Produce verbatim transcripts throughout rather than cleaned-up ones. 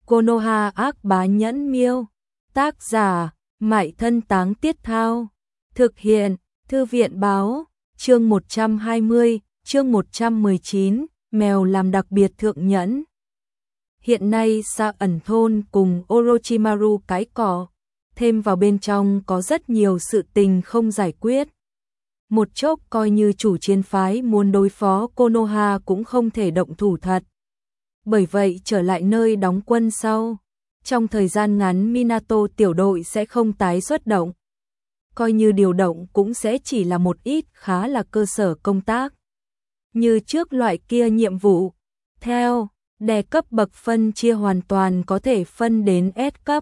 Konoha ác bá nhẫn miêu. Tác giả, Mại Thân Táng Tiết Thao. Thực hiện, Thư viện báo. Chương một trăm hai mươi, chương một trăm mười chín, mèo làm đặc biệt thượng nhẫn. Hiện nay Sa ẩn thôn cùng Orochimaru cái cỏ, thêm vào bên trong có rất nhiều sự tình không giải quyết. Một chốc coi như chủ chiến phái muốn đối phó Konoha cũng không thể động thủ thật. Bởi vậy trở lại nơi đóng quân sau, trong thời gian ngắn Minato tiểu đội sẽ không tái xuất động. Coi như điều động cũng sẽ chỉ là một ít khá là cơ sở công tác. Như trước loại kia nhiệm vụ, theo, đè cấp bậc phân chia hoàn toàn có thể phân đến S cấp.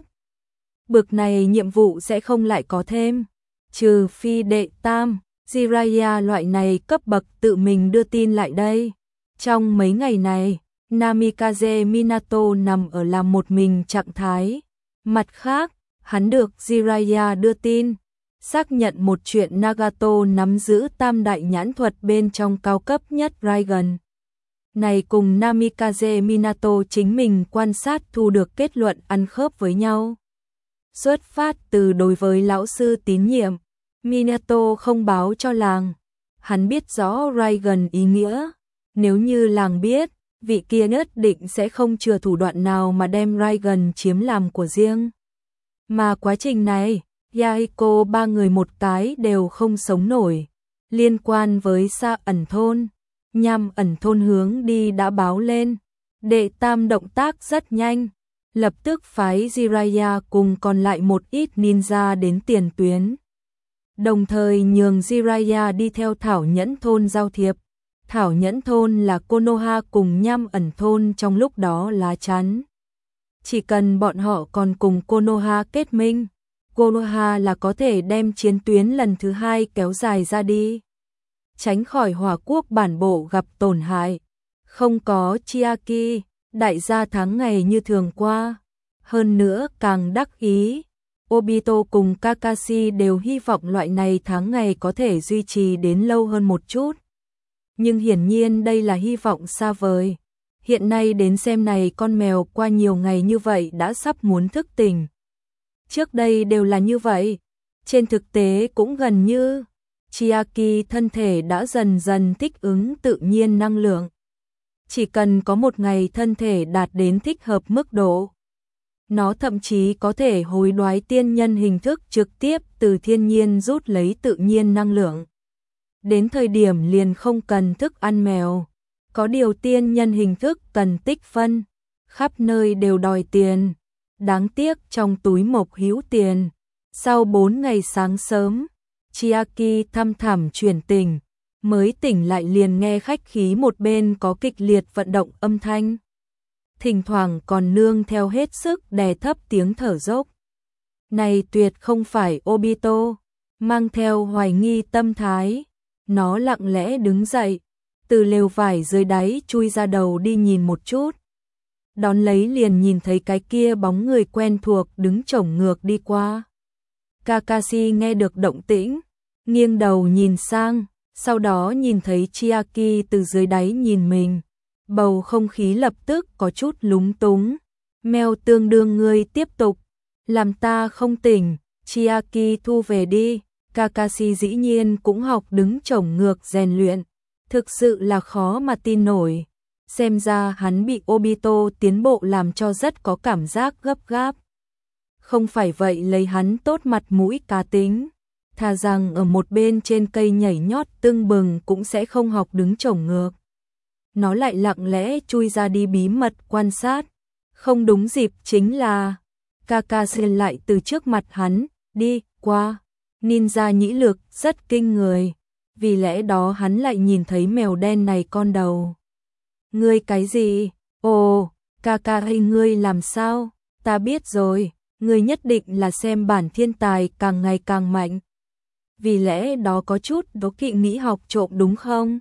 Bậc này nhiệm vụ sẽ không lại có thêm, trừ phi đệ tam, Jiraiya loại này cấp bậc tự mình đưa tin lại đây. Trong mấy ngày này, Namikaze Minato nằm ở làm một mình trạng thái. Mặt khác, hắn được Jiraiya đưa tin, xác nhận một chuyện Nagato nắm giữ tam đại nhãn thuật bên trong cao cấp nhất Raiden. Này cùng Namikaze Minato chính mình quan sát thu được kết luận ăn khớp với nhau. Xuất phát từ đối với lão sư tín nhiệm, Minato không báo cho làng. Hắn biết rõ Raiden ý nghĩa, nếu như làng biết, vị kia nhất định sẽ không chừa thủ đoạn nào mà đem Raiden chiếm làm của riêng. Mà quá trình này, Yahiko ba người một cái đều không sống nổi. Liên quan với Sa ẩn thôn, Nham ẩn thôn hướng đi đã báo lên. Đệ tam động tác rất nhanh, lập tức phái Jiraiya cùng còn lại một ít ninja đến tiền tuyến. Đồng thời nhường Jiraiya đi theo Thảo Nhẫn thôn giao thiệp. Thảo Nhẫn thôn là Konoha cùng Nham ẩn thôn trong lúc đó lá chắn. Chỉ cần bọn họ còn cùng Konoha kết minh, Konoha là có thể đem chiến tuyến lần thứ hai kéo dài ra đi, tránh khỏi Hỏa quốc bản bộ gặp tổn hại. Không có Chiaki, đại gia tháng ngày như thường qua. Hơn nữa càng đắc ý, Obito cùng Kakashi đều hy vọng loại này tháng ngày có thể duy trì đến lâu hơn một chút. Nhưng hiển nhiên đây là hy vọng xa vời. Hiện nay đến xem này con mèo qua nhiều ngày như vậy đã sắp muốn thức tỉnh. Trước đây đều là như vậy, trên thực tế cũng gần như. Chiaki thân thể đã dần dần thích ứng tự nhiên năng lượng. Chỉ cần có một ngày thân thể đạt đến thích hợp mức độ, nó thậm chí có thể hối đoái tiên nhân hình thức trực tiếp từ thiên nhiên rút lấy tự nhiên năng lượng. Đến thời điểm liền không cần thức ăn mèo. Có điều tiên nhân hình thức cần tích phân, khắp nơi đều đòi tiền. Đáng tiếc trong túi mộc hữu tiền. Sau bốn ngày sáng sớm, Chiaki thăm thẳm chuyển tỉnh, mới tỉnh lại liền nghe khách khí một bên có kịch liệt vận động âm thanh. Thỉnh thoảng còn nương theo hết sức đè thấp tiếng thở dốc. Này tuyệt không phải Obito, mang theo hoài nghi tâm thái. Nó lặng lẽ đứng dậy, từ lều vải dưới đáy chui ra đầu đi nhìn một chút. Đón lấy liền nhìn thấy cái kia bóng người quen thuộc đứng chổng ngược đi qua. Kakashi nghe được động tĩnh, nghiêng đầu nhìn sang, sau đó nhìn thấy Chiaki từ dưới đáy nhìn mình. Bầu không khí lập tức có chút lúng túng. Mèo tương đương ngươi tiếp tục, làm ta không tỉnh, Chiaki thu về đi. Kakashi dĩ nhiên cũng học đứng chổng ngược rèn luyện. Thực sự là khó mà tin nổi. Xem ra hắn bị Obito tiến bộ làm cho rất có cảm giác gấp gáp. Không phải vậy lấy hắn tốt mặt mũi cá tính, thà rằng ở một bên trên cây nhảy nhót tưng bừng cũng sẽ không học đứng chổng ngược. Nó lại lặng lẽ chui ra đi bí mật quan sát. Không đúng dịp chính là Kakashi lại từ trước mặt hắn đi qua. Ninja nhĩ lực rất kinh người, vì lẽ đó hắn lại nhìn thấy mèo đen này con đầu. Ngươi cái gì? Ồ, Kakashi ngươi làm sao? Ta biết rồi, ngươi nhất định là xem bản thiên tài càng ngày càng mạnh. Vì lẽ đó có chút đố kỵ nghĩ học trộm đúng không?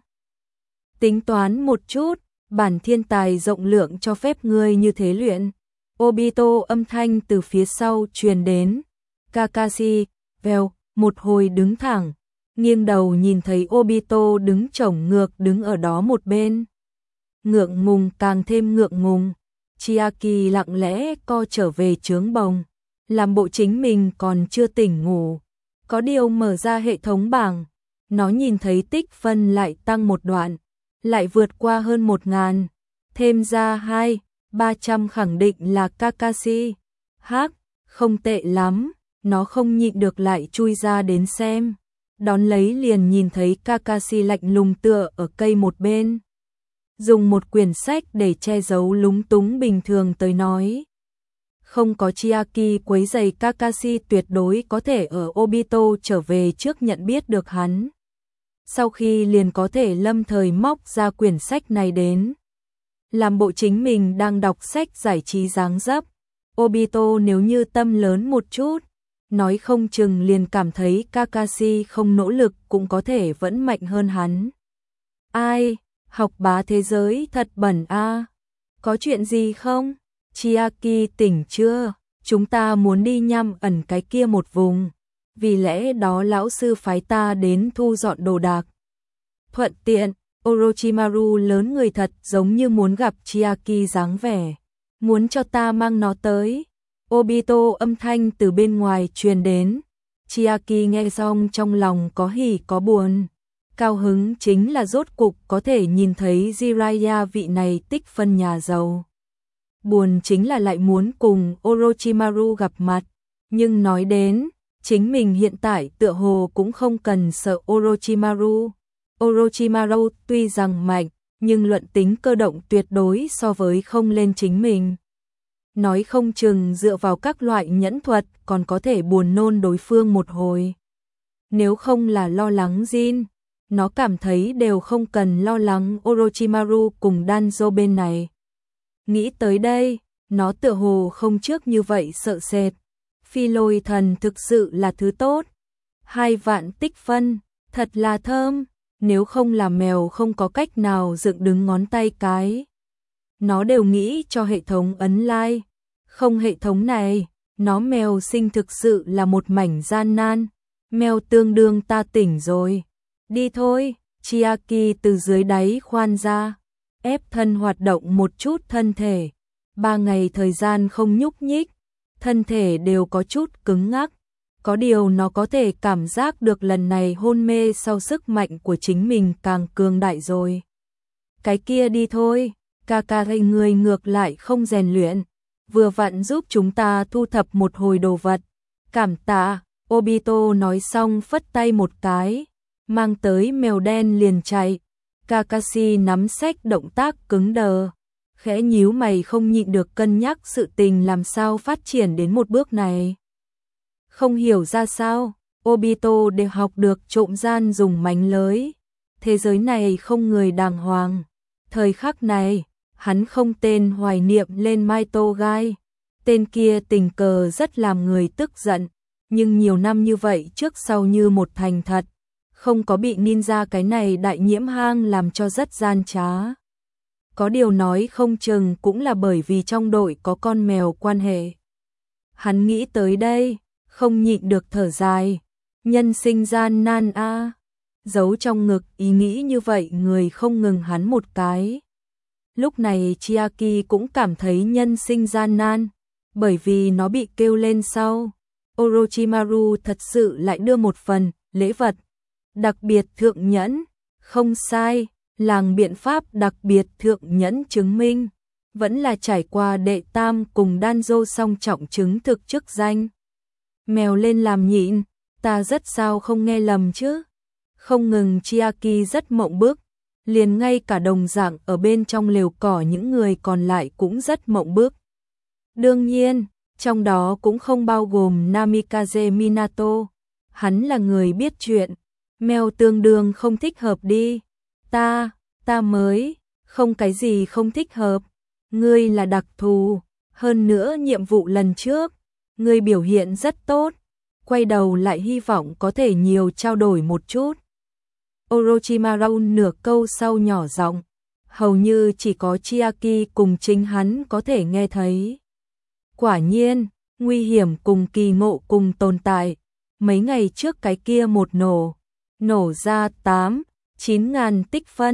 Tính toán một chút, bản thiên tài rộng lượng cho phép ngươi như thế luyện. Obito âm thanh từ phía sau truyền đến. Kakashi, vèo. Một hồi đứng thẳng, nghiêng đầu nhìn thấy Obito đứng chổng ngược đứng ở đó một bên. Ngượng ngùng càng thêm ngượng ngùng. Chiaki lặng lẽ co trở về trướng bồng, làm bộ chính mình còn chưa tỉnh ngủ. Có điều mở ra hệ thống bảng, nó nhìn thấy tích phân lại tăng một đoạn, lại vượt qua hơn một ngàn, thêm ra hai, ba trăm khẳng định là Kakashi. Hắc, không tệ lắm, nó không nhịn được lại chui ra đến xem. Đón lấy liền nhìn thấy Kakashi lạnh lùng tựa ở cây một bên, dùng một quyển sách để che giấu lúng túng bình thường tới nói. Không có Chiaki quấy rầy, Kakashi tuyệt đối có thể ở Obito trở về trước nhận biết được hắn. Sau khi liền có thể lâm thời móc ra quyển sách này đến, làm bộ chính mình đang đọc sách giải trí dáng dấp. Obito nếu như tâm lớn một chút, nói không chừng liền cảm thấy Kakashi không nỗ lực cũng có thể vẫn mạnh hơn hắn. Ai, học bá thế giới thật bẩn a. À. Có chuyện gì không? Chiaki tỉnh chưa? Chúng ta muốn đi nhăm ẩn cái kia một vùng, vì lẽ đó lão sư phái ta đến thu dọn đồ đạc. Thuận tiện, Orochimaru lớn người thật giống như muốn gặp Chiaki dáng vẻ, muốn cho ta mang nó tới. Obito âm thanh từ bên ngoài truyền đến. Chiaki nghe xong trong lòng có hỉ có buồn. Cao hứng chính là rốt cục có thể nhìn thấy Jiraiya vị này tích phân nhà giàu. Buồn chính là lại muốn cùng Orochimaru gặp mặt. Nhưng nói đến, chính mình hiện tại tựa hồ cũng không cần sợ Orochimaru. Orochimaru tuy rằng mạnh, nhưng luận tính cơ động tuyệt đối so với không lên chính mình. Nói không chừng dựa vào các loại nhẫn thuật còn có thể buồn nôn đối phương một hồi. Nếu không là lo lắng Jin, nó cảm thấy đều không cần lo lắng Orochimaru cùng Danzo bên này. Nghĩ tới đây, nó tựa hồ không trước như vậy sợ sệt. Phi lôi thần thực sự là thứ tốt. Hai vạn tích phân, thật là thơm, nếu không là mèo không có cách nào dựng đứng ngón tay cái. Nó đều nghĩ cho hệ thống ấn like. Không hệ thống này, nó mèo sinh thực sự là một mảnh gian nan. Mèo tương đương ta tỉnh rồi. Đi thôi, Chiaki từ dưới đáy khoan ra, ép thân hoạt động một chút thân thể. Ba ngày thời gian không nhúc nhích, thân thể đều có chút cứng ngắc. Có điều nó có thể cảm giác được lần này hôn mê sau sức mạnh của chính mình càng cường đại rồi. Cái kia đi thôi, Kakashi người ngược lại không rèn luyện, vừa vặn giúp chúng ta thu thập một hồi đồ vật. Cảm tạ, Obito nói xong phất tay một cái, mang tới mèo đen liền chạy. Kakashi nắm sách động tác cứng đờ, khẽ nhíu mày không nhịn được cân nhắc sự tình làm sao phát triển đến một bước này. Không hiểu ra sao, Obito đều học được trộm gian dùng mánh lới. Thế giới này không người đàng hoàng. Thời khắc này, hắn không tên hoài niệm lên Maito Gai. Tên kia tình cờ rất làm người tức giận, nhưng nhiều năm như vậy trước sau như một thành thật, không có bị ninja cái này đại nhiễm hang làm cho rất gian trá. Có điều nói không chừng cũng là bởi vì trong đội có con mèo quan hệ. Hắn nghĩ tới đây, không nhịn được thở dài. Nhân sinh gian nan a. À. Giấu trong ngực ý nghĩ như vậy người không ngừng hắn một cái. Lúc này Chiaki cũng cảm thấy nhân sinh gian nan, bởi vì nó bị kêu lên sau. Orochimaru thật sự lại đưa một phần lễ vật đặc biệt thượng nhẫn, không sai, làng biện pháp đặc biệt thượng nhẫn chứng minh, vẫn là trải qua đệ tam cùng Danzo song trọng chứng thực chức danh. Mèo lên làm nhịn, ta rất sao không nghe lầm chứ. Không ngừng Chiaki rất mộng bức, liền ngay cả đồng dạng ở bên trong lều cỏ những người còn lại cũng rất mộng bức. Đương nhiên, trong đó cũng không bao gồm Namikaze Minato, hắn là người biết chuyện. Mèo tương đương không thích hợp đi. Ta, ta mới, không cái gì không thích hợp. Ngươi là đặc thù, hơn nữa nhiệm vụ lần trước, ngươi biểu hiện rất tốt. Quay đầu lại hy vọng có thể nhiều trao đổi một chút. Orochimaru nửa câu sau nhỏ giọng, hầu như chỉ có Chiaki cùng chính hắn có thể nghe thấy. Quả nhiên, nguy hiểm cùng kỳ ngộ cùng tồn tại. Mấy ngày trước cái kia một nổ, nổ ra tám, chín ngàn tích phân,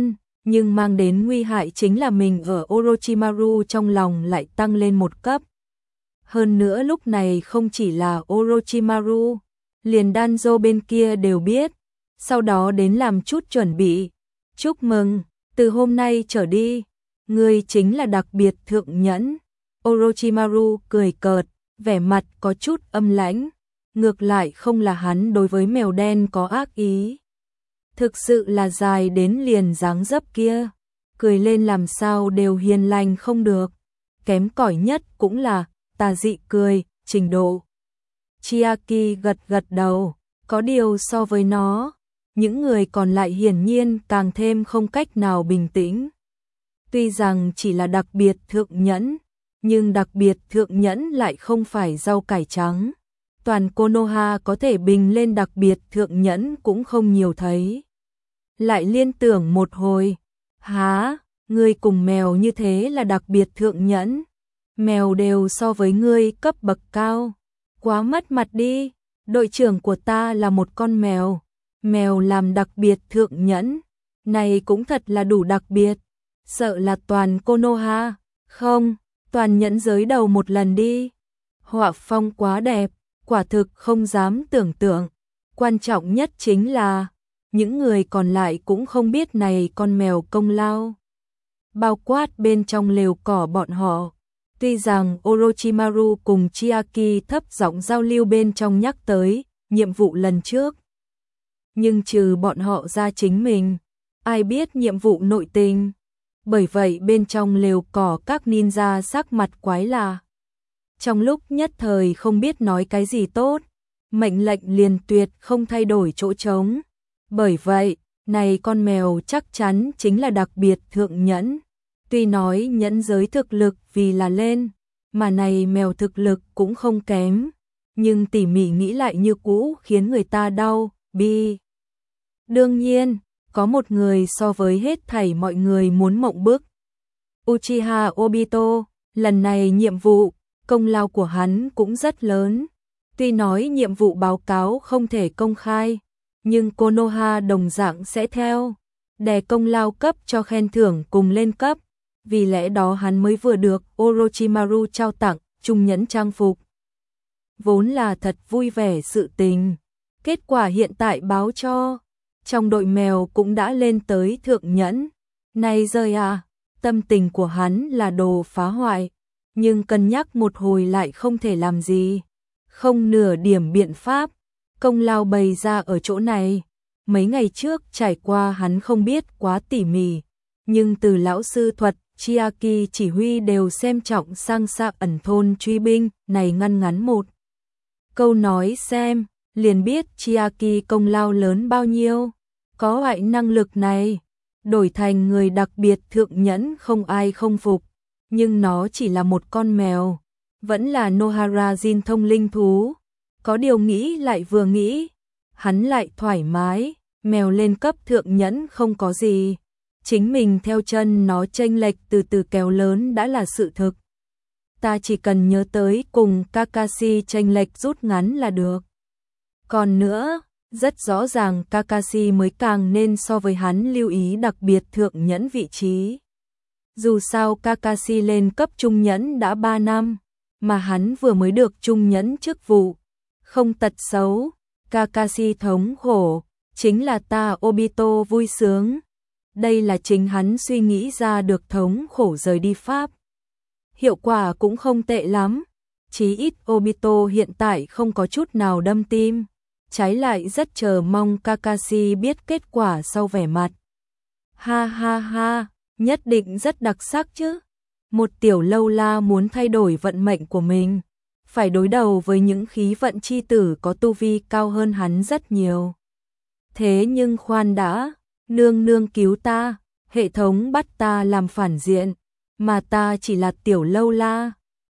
nhưng mang đến nguy hại chính là mình ở Orochimaru trong lòng lại tăng lên một cấp. Hơn nữa lúc này không chỉ là Orochimaru, liền Danzo bên kia đều biết, sau đó đến làm chút chuẩn bị. Chúc mừng, từ hôm nay trở đi, ngươi chính là đặc biệt thượng nhẫn. Orochimaru cười cợt, vẻ mặt có chút âm lãnh, ngược lại không là hắn đối với mèo đen có ác ý. Thực sự là dài đến liền dáng dấp kia, cười lên làm sao đều hiền lành không được, kém cỏi nhất cũng là tà dị cười, trình độ. Chiaki gật gật đầu, có điều so với nó, những người còn lại hiển nhiên càng thêm không cách nào bình tĩnh. Tuy rằng chỉ là đặc biệt thượng nhẫn, nhưng đặc biệt thượng nhẫn lại không phải rau cải trắng. Toàn Konoha có thể bình lên đặc biệt thượng nhẫn cũng không nhiều thấy. Lại liên tưởng một hồi, há, ngươi cùng mèo như thế là đặc biệt thượng nhẫn. Mèo đều so với ngươi cấp bậc cao, quá mất mặt đi, đội trưởng của ta là một con mèo, mèo làm đặc biệt thượng nhẫn, này cũng thật là đủ đặc biệt, sợ là toàn Konoha, không, toàn nhẫn giới đầu một lần đi. Họa phong quá đẹp, quả thực không dám tưởng tượng, quan trọng nhất chính là, những người còn lại cũng không biết này con mèo công lao. Bao quát bên trong lều cỏ bọn họ. Tuy rằng Orochimaru cùng Chiaki thấp giọng giao lưu bên trong nhắc tới nhiệm vụ lần trước, nhưng trừ bọn họ ra chính mình, ai biết nhiệm vụ nội tình. Bởi vậy bên trong lều cỏ các ninja sắc mặt quái lạ. Trong lúc nhất thời không biết nói cái gì tốt, mệnh lệnh liền tuyệt không thay đổi chỗ trống. Bởi vậy, này con mèo chắc chắn chính là đặc biệt thượng nhẫn. Tuy nói nhẫn giới thực lực vì là lên, mà này mèo thực lực cũng không kém, nhưng tỉ mỉ nghĩ lại như cũ khiến người ta đau, bi. Đương nhiên, có một người so với hết thảy mọi người muốn mộng bức. Uchiha Obito, lần này nhiệm vụ, công lao của hắn cũng rất lớn. Tuy nói nhiệm vụ báo cáo không thể công khai, nhưng Konoha đồng dạng sẽ theo, đè công lao cấp cho khen thưởng cùng lên cấp. Vì lẽ đó hắn mới vừa được Orochimaru trao tặng trung nhẫn trang phục. Vốn là thật vui vẻ sự tình. Kết quả hiện tại báo cho, trong đội mèo cũng đã lên tới thượng nhẫn. Này rời à, tâm tình của hắn là đồ phá hoại, nhưng cân nhắc một hồi lại không thể làm gì. Không nửa điểm biện pháp, công lao bày ra ở chỗ này. Mấy ngày trước trải qua hắn không biết quá tỉ mỉ, nhưng từ lão sư thuật Chiaki chỉ huy đều xem trọng sang xa ẩn thôn truy binh này ngăn ngắn một câu nói xem, liền biết Chiaki công lao lớn bao nhiêu. Có loại năng lực này, đổi thành người đặc biệt thượng nhẫn không ai không phục, nhưng nó chỉ là một con mèo, vẫn là Nohara Jin thông linh thú. Có điều nghĩ lại vừa nghĩ, hắn lại thoải mái, mèo lên cấp thượng nhẫn không có gì. Chính mình theo chân nó chênh lệch từ từ kéo lớn đã là sự thực. Ta chỉ cần nhớ tới cùng Kakashi chênh lệch rút ngắn là được. Còn nữa, rất rõ ràng Kakashi mới càng nên so với hắn lưu ý đặc biệt thượng nhẫn vị trí. Dù sao Kakashi lên cấp trung nhẫn đã ba năm, mà hắn vừa mới được trung nhẫn chức vụ. Không tật xấu, Kakashi thống khổ, chính là ta Obito vui sướng. Đây là chính hắn suy nghĩ ra được thống khổ rời đi Pháp. Hiệu quả cũng không tệ lắm, chí ít Obito hiện tại không có chút nào đâm tim, trái lại rất chờ mong Kakashi biết kết quả sau vẻ mặt. Ha ha ha, nhất định rất đặc sắc chứ. Một tiểu lâu la muốn thay đổi vận mệnh của mình, phải đối đầu với những khí vận chi tử có tu vi cao hơn hắn rất nhiều. Thế nhưng khoan đã, nương nương cứu ta, hệ thống bắt ta làm phản diện, mà ta chỉ là tiểu lâu la,